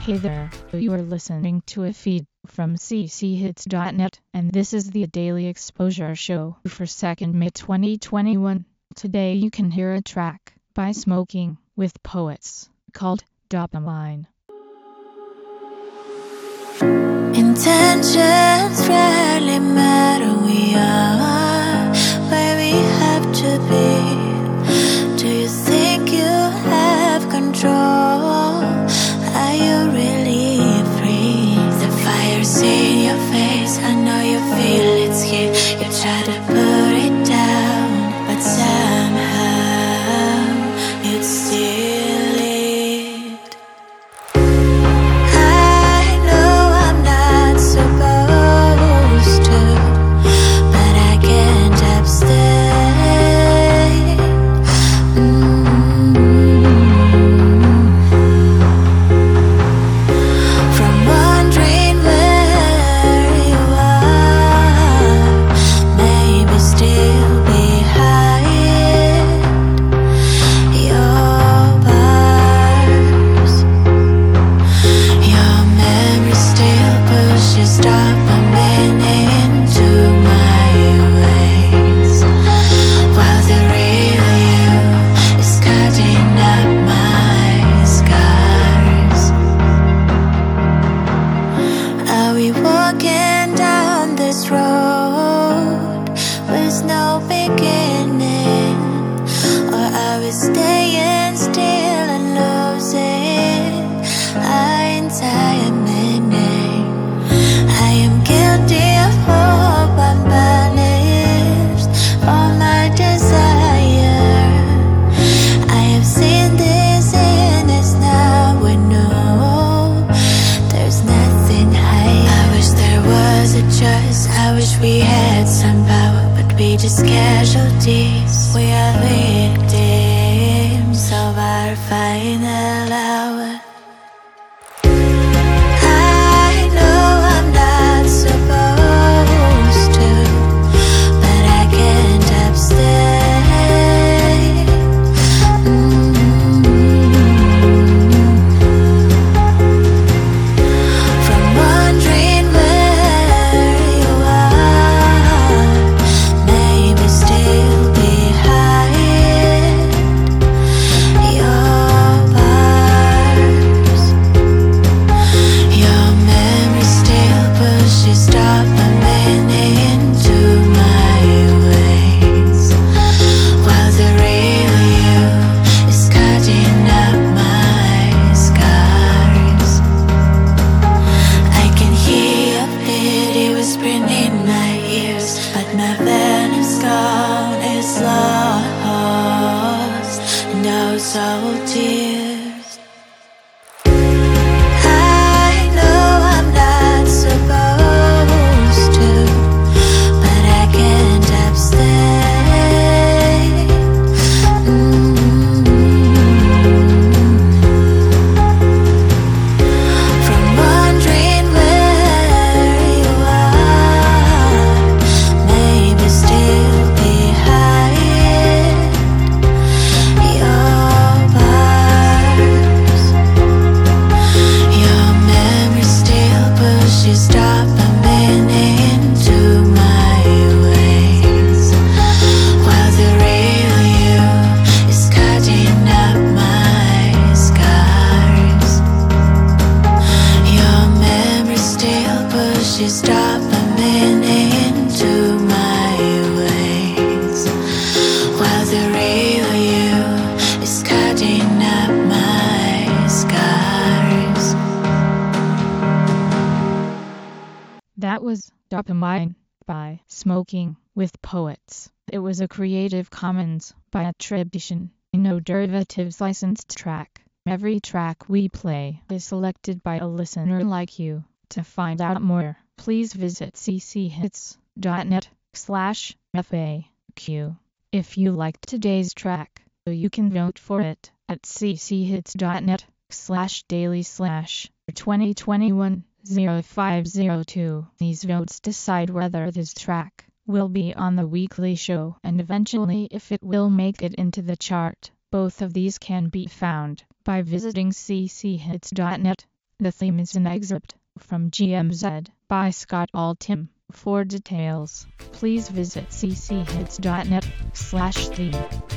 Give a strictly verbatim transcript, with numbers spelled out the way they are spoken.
Hey there, you are listening to a feed from c c hits dot net, and this is the Daily Exposure Show for second May twenty twenty-one. Today you can hear a track by Smoking with Poets called Dopamine. Intentions rarely matter, we are where we have to be. Do you think you have control? Are you really free? The fire's in your face, I know you feel it's here. You try to put it down, but somehow it's still it. I know I'm not supposed to, but I can't abstain. Mm-hmm. From wondering where you are, maybe still behind your bars. Your memory still pushes dopamine into my veins, while the real you is cutting up my scars. Are we walking down this road with no beginning, or are we staying still and losing our entire meaning? I am guilty of hope, I'm punished for my desire. I have seen this in this now, we know there's nothing higher. I wish there was a choice, I wish we had some power, but we just casualties. We are victims of our final hour. I know I'm not supposed to, but I can't abstain. Mm-hmm. From wondering where you are, maybe still behind your bars. Your memory still pushes dopamine into my veins, while the real you is cutting up my scars. I can hear your pity whispering in my ears, but my venom's gone, it's lost, and oh so tears. I know I'm not supposed to, but I can't abstain. Mm-hmm. From wondering where you are, maybe still behind your bars. Your memory still pushes dopamine into my veins, while the real you is cutting up my scars. Your memory still pushes dopamine into my veins, while the real you is cutting up my scars. That was Dopamine by Smoking with Poets. It was a Creative Commons by attribution, no derivatives licensed track. Every track we play is selected by a listener like you. To find out more, please visit c c hits dot net slash F A Q. If you liked today's track, you can vote for it at c c hits dot net slash daily slash twenty twenty-one oh five oh two. These votes decide whether this track will be on the weekly show and eventually if it will make it into the chart. Both of these can be found by visiting c c hits dot net. The theme is an excerpt from G M Z by Scott Altham. For details, please visit c c hits dot net slash theme.